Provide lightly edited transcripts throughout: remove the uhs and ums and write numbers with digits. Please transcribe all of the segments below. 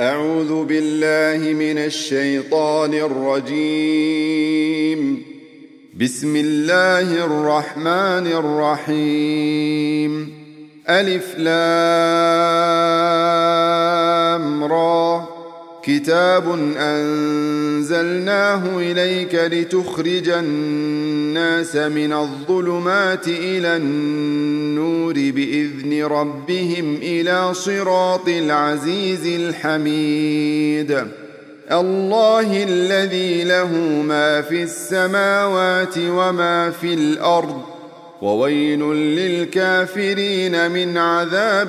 أعوذ بالله من الشيطان الرجيم. بسم الله الرحمن الرحيم. ألف لام را. كتاب أنزلناه إليك لتخرج الناس من الظلمات إلى النور بإذن ربهم إلى صراط العزيز الحميد. الله الذي له ما في السماوات وما في الأرض، وويل للكافرين من عذاب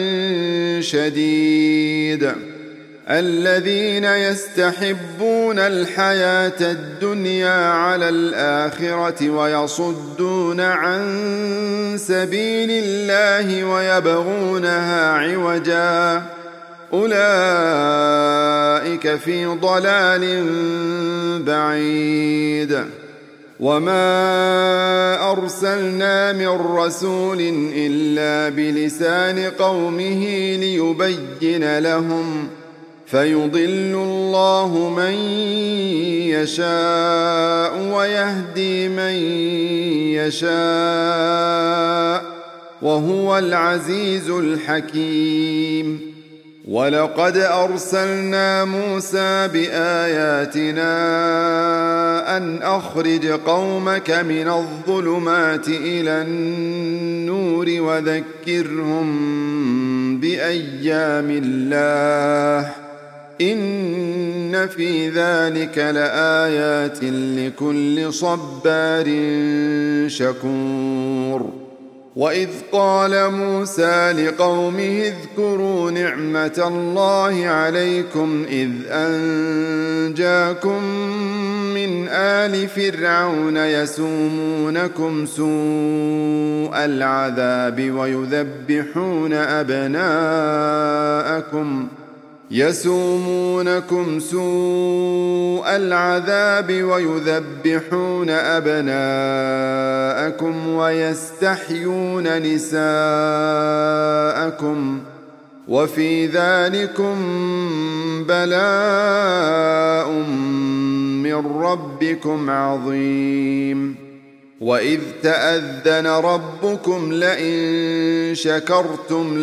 شديد. الذين يستحبون الحياة الدنيا على الآخرة ويصدون عن سبيل الله ويبغونها عوجا، أولئك في ضلال بعيد. وما أرسلنا من رسول إلا بلسان قومه ليبين لهم، فيضل الله من يشاء ويهدي من يشاء، وهو العزيز الحكيم. ولقد أرسلنا موسى بآياتنا أن أخرج قومك من الظلمات إلى النور وذكرهم بأيام الله، إن في ذلك لآيات لكل صبار شكور. وإذ قال موسى لقومه اذكروا نعمة الله عليكم إذ أنجاكم من آل فرعون يسومونكم سوء العذاب ويذبحون أبناءكم ويستحيون نساءكم، وفي ذلكم بلاء من ربكم عظيم. وإذ تأذن ربكم لئن شكرتم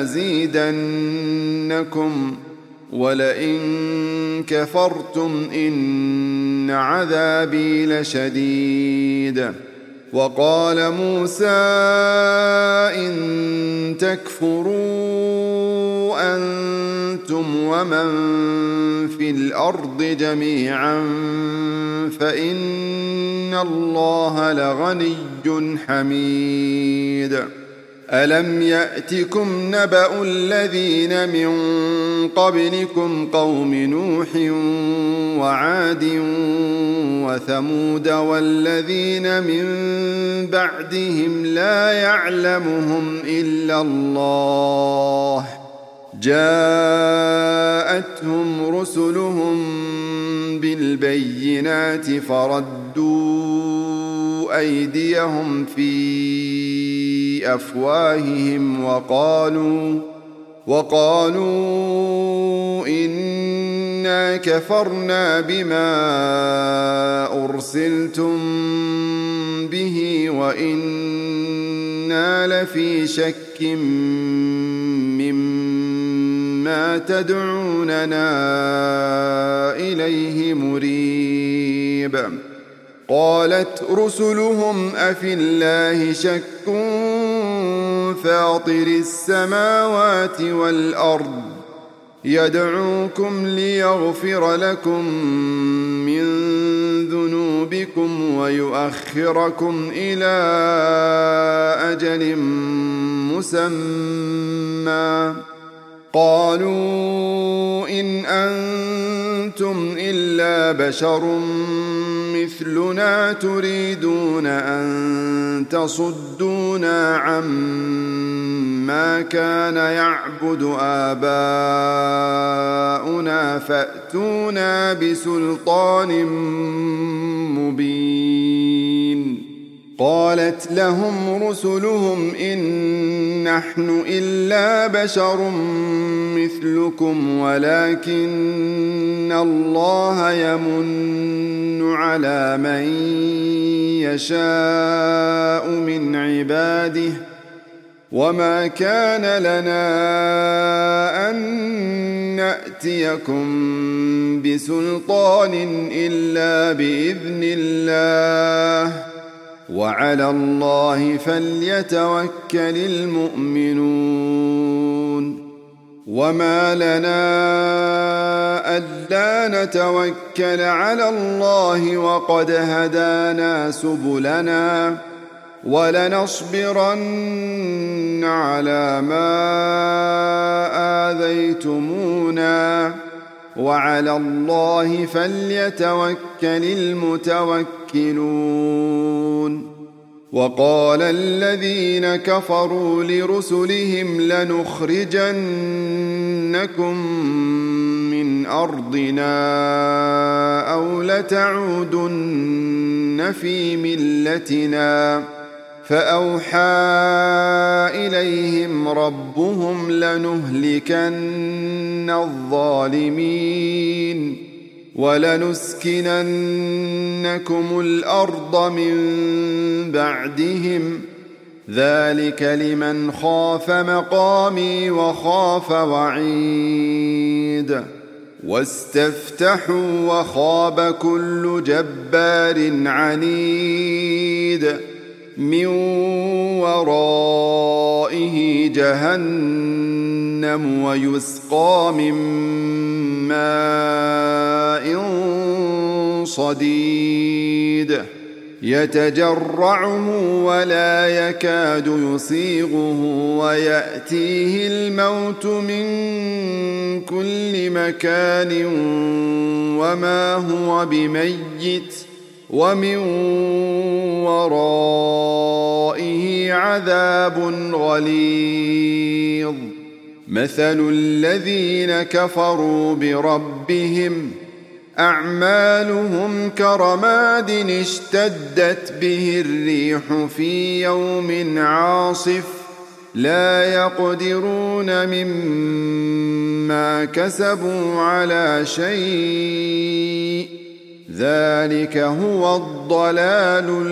لأزيدنكم ولئن كفرتم إن عذابي لشديد. وقال موسى إن تكفروا أنتم ومن في الأرض جميعا فإن الله لغني حميد. ألم يأتكم نبأ الذين من قبلكم قوم نوح وعاد وثمود والذين من بعدهم لا يعلمهم إلا الله، جاءتهم رسلهم بالبينات فردوا أيديهم في أفواههم وقالوا إنا كفرنا بما أرسلتم به وإنا لفي شك مما تدعوننا إليه مريب. قالت رسلهم أفي الله شك فاطر السماوات والأرض يدعوكم ليغفر لكم من ذنوبكم ويؤخركم إلى أجل مسمى. قالوا إن أنتم إلا بشر مثلنا تريدون أن تصدونا عما كان يعبد آباؤنا فأتونا بسلطان مبين. قالت لهم رسلهم إن نحن إلا بشر مثلكم ولكن الله يمن على من يشاء من عباده وما كان لنا أن نأتيكم بسلطان إلا بإذن الله وعلى الله فليتوكل المؤمنون وما لنا ألا نتوكل على الله وقد هدانا سبلنا ولنصبرن على ما آذيتمونا وعلى الله فليتوكل المتوكلون وقال الذين كفروا لرسلهم لنخرجنكم من أرضنا أو لتعودن في ملتنا فأوحى إليهم ربهم لنهلكن الظالمين ولنسكننكم الأرض من بعدهم ذلك لمن خاف مقامي وخاف وعيد واستفتحوا وخاب كل جبار عنيد من ورائه جهنم ويسقى من ماء صديد يتجرعه ولا يكاد يصيغه ويأتيه الموت من كل مكان وما هو بميت ومن ورائه عذاب غليظ مثل الذين كفروا بربهم أعمالهم كرماد اشتدت به الريح في يوم عاصف لا يقدرون مما كسبوا على شيء ذلك هو الضلال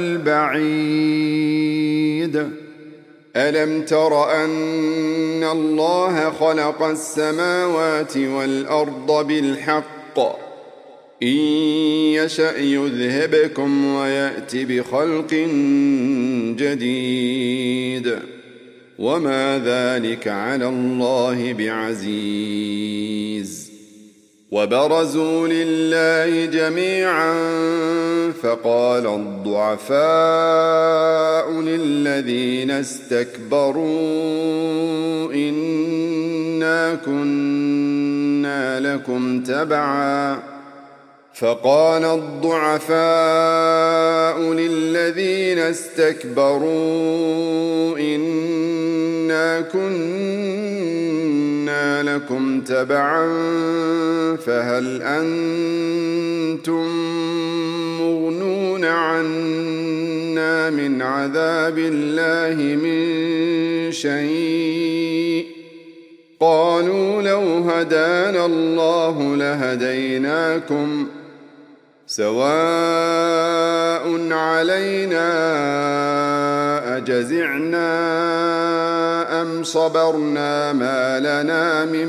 البعيد ألم تر أن الله خلق السماوات والأرض بالحق إن يشأ يذهبكم ويأت بخلق جديد وما ذلك على الله بعزيز وبرزوا لله جميعا فقال الضعفاء للذين استكبروا إنا كنا لكم تبعا فهل أنتم مغنون عنا من عذاب الله من شيء قالوا لو هدانا الله لهديناكم سواء علينا أجزعنا أم صبرنا ما لنا من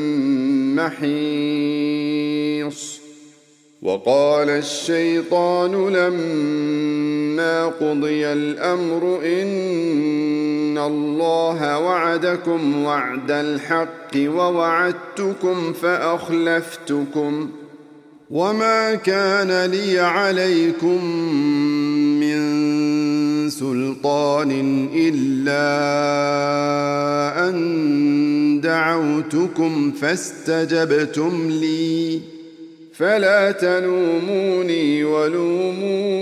محيص وقال الشيطان لما قضي الأمر إن الله وعدكم وعد الحق ووعدتكم فأخلفتكم وما كان لي عليكم من سلطان إلا أن دعوتكم فاستجبتم لي فلا تلوموني ولوموا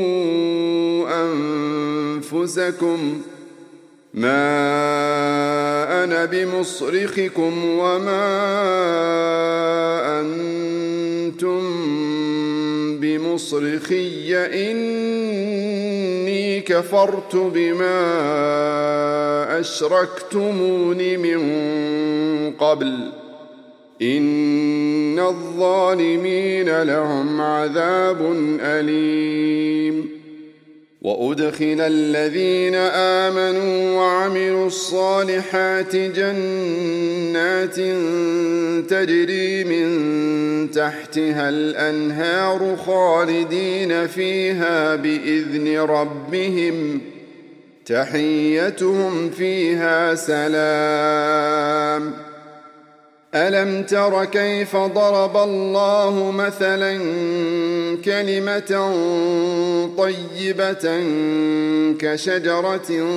أنفسكم ما أنا بمصرخكم وما أنتم بمصرخي إني كفرت بما أشركتمون من قبل إن الظالمين لهم عذاب أليم وأدخل الذين آمنوا وعملوا الصالحات جنات تجري من تحتها الأنهار خالدين فيها بإذن ربهم تحيتهم فيها سلام ألم تر كيف ضرب الله مثلا كلمة طيبة كشجرة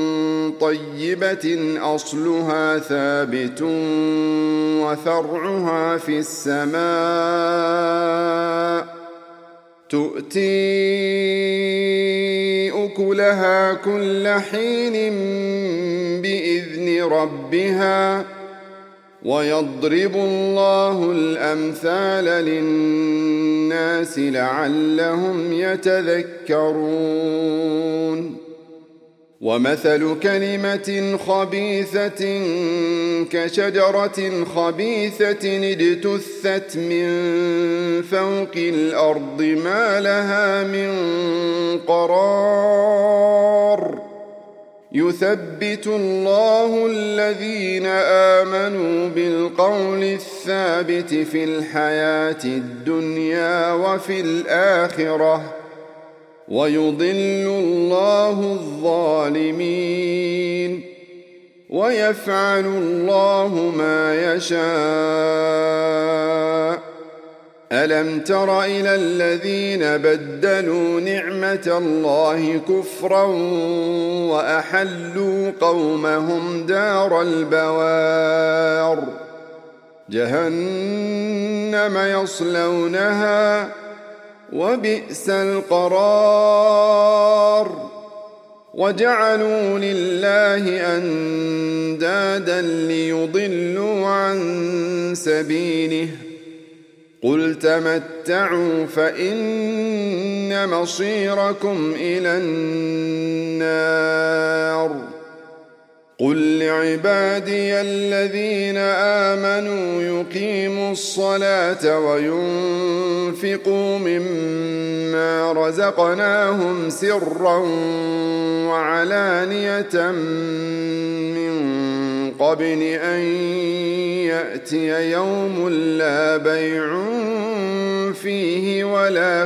طيبة أصلها ثابت وفرعها في السماء تؤتي أكلها كل حين بإذن ربها ويضرب الله الأمثال للناس لعلهم يتذكرون ومثل كلمة خبيثة كشجرة خبيثة اجتثت من فوق الأرض ما لها من قرار يثبت الله الذين آمنوا بالقول الثابت في الحياة الدنيا وفي الآخرة ويضل الله الظالمين ويفعل الله ما يشاء ألم تر إلى الذين بدلوا نعمة الله كفرا وأحلوا قومهم دار البوار جهنم يصلونها وبئس القرار وجعلوا لله أندادا ليضلوا عن سبيله قل تمتعوا فإن مصيركم إلى النار قل لعبادي الذين آمنوا يقيموا الصلاة وينفقوا مما رزقناهم سرا وعلانية من قبل أن يأتي يوم لا بيع فيه ولا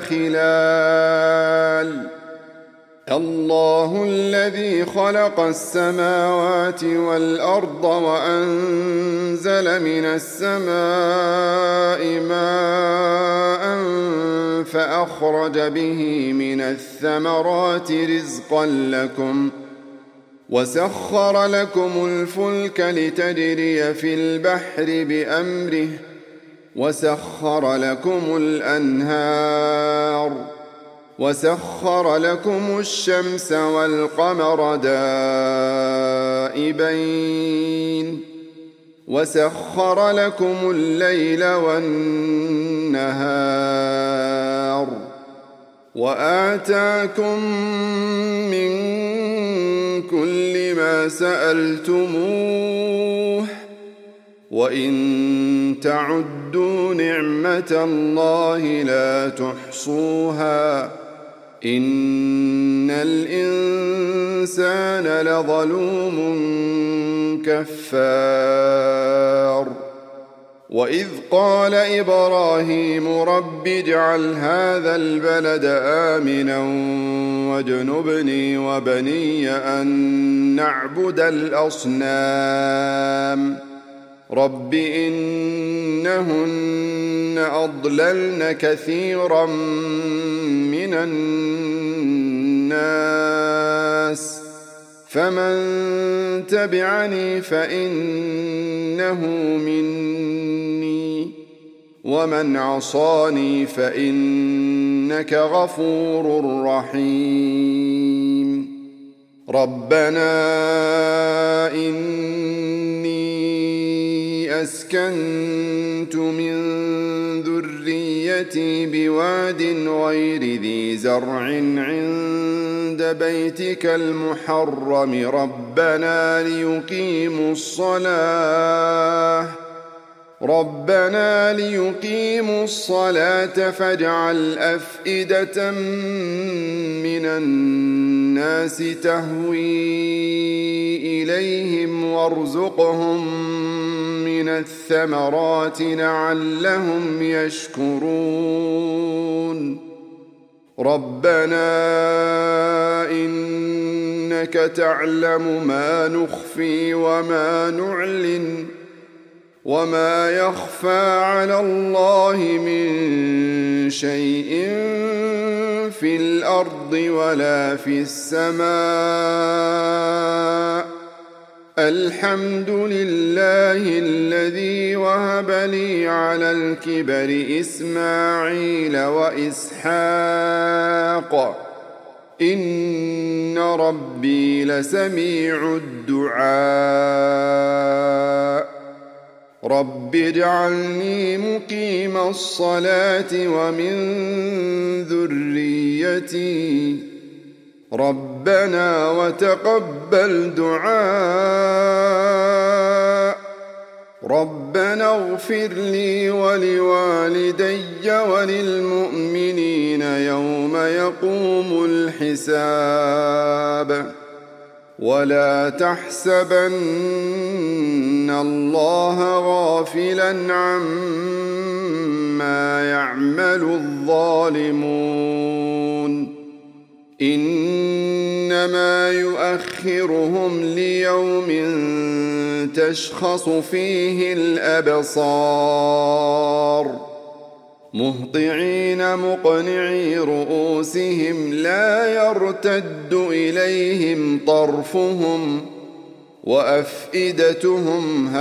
خلال الله الذي خلق السماوات والأرض وأنزل من السماء ماء فأخرج به من الثمرات رزقا لكم وسخر لكم الفلك لتجري في البحر بأمره وسخر لكم الأنهار وسخر لكم الشمس والقمر دائبين وسخر لكم الليل والنهار وآتاكم من كل ما سألتموه وإن تعدوا نعمة الله لا تحصوها إن الإنسان لظلوم كفار وإذ قال إبراهيم رب اجعل هذا البلد آمنا واجنبني وبني أن نعبد الأصنام رب إنهن أضللن كثيرا من الناس فمن تبعني فإنه مني ومن عصاني فإنك غفور رحيم ربنا إني أسكنت من ذريتي بواد غير ذي زرع عند عند بيتك المحرم ربنا ليقيموا الصلاة فاجعل أفئدة من الناس تهوي إليهم وارزقهم من الثمرات لعلهم يشكرون ربنا إنك تعلم ما نخفي وما نعلن وما يخفى على الله من شيء في الأرض ولا في السماء الحمد لله الذي وهب لي على الكبر إسماعيل وإسحاق إن ربي لسميع الدعاء رب اجعلني مقيم الصلاة ومن ذريتي ربنا وتقبل دعاء ربنا اغفر لي ولوالدي وللمؤمنين يوم يقوم الحساب ولا تحسبن الله غافلا عما يعمل الظالمون إنما يؤخرهم ليوم تشخص فيه الأبصار مهطعين مقنعي رؤوسهم لا يرتد إليهم طرفهم وأفئدتهم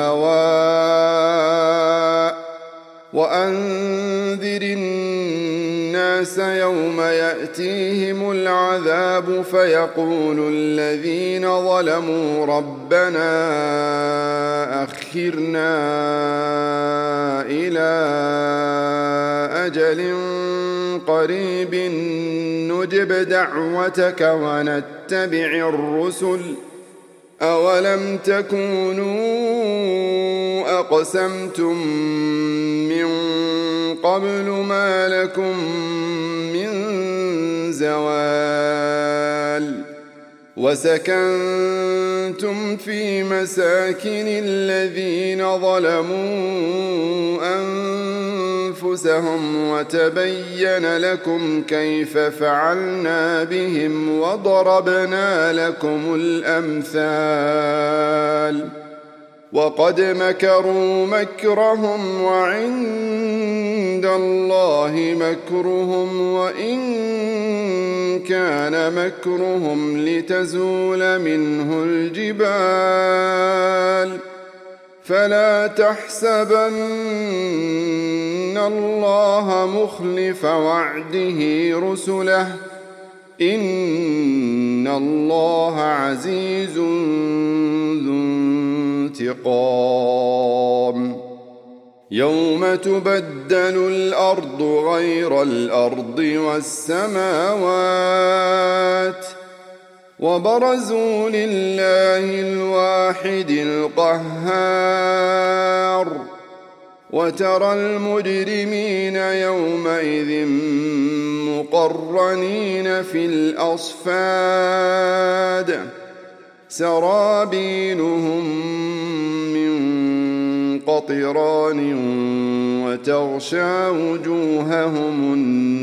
هواء وأنذر الناس يوم يأتيهم العذاب فيقول الذين ظلموا ربنا أخرنا إلى أجل قريب نجب دعوتك ونتبع الرسل أولم تكونوا أقسمتم من قبل ما لكم من زوال وسكنتم في مساكن الذين ظلموا أنفسهم وتبين لكم كيف فعلنا بهم وضربنا لكم الأمثال وقد مكروا مكرهم وعند الله مكرهم وإن كان مكرهم لتزول منه الجبال فلا تحسبن الله مخلف وعده رسله إن الله عزيز ذو انتقام يوم تبدل الأرض غير الأرض والسماوات وبرزوا لله الواحد القهار وترى المجرمين يومئذ مقرنين في الأصفاد سرابيلهم من قطران وتغشى وجوههم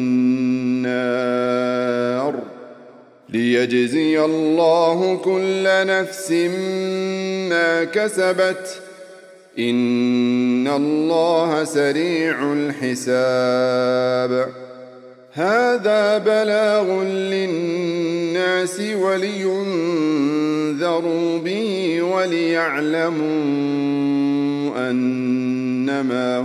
النار ليجزي الله كل نفس ما كسبت إن الله سريع الحساب هذا بلاغ للناس ولينذروا به وليعلموا أنما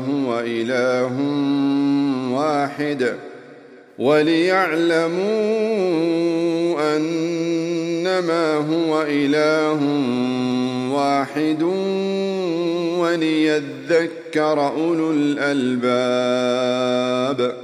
هو إله واحد وليذكر أولو الألباب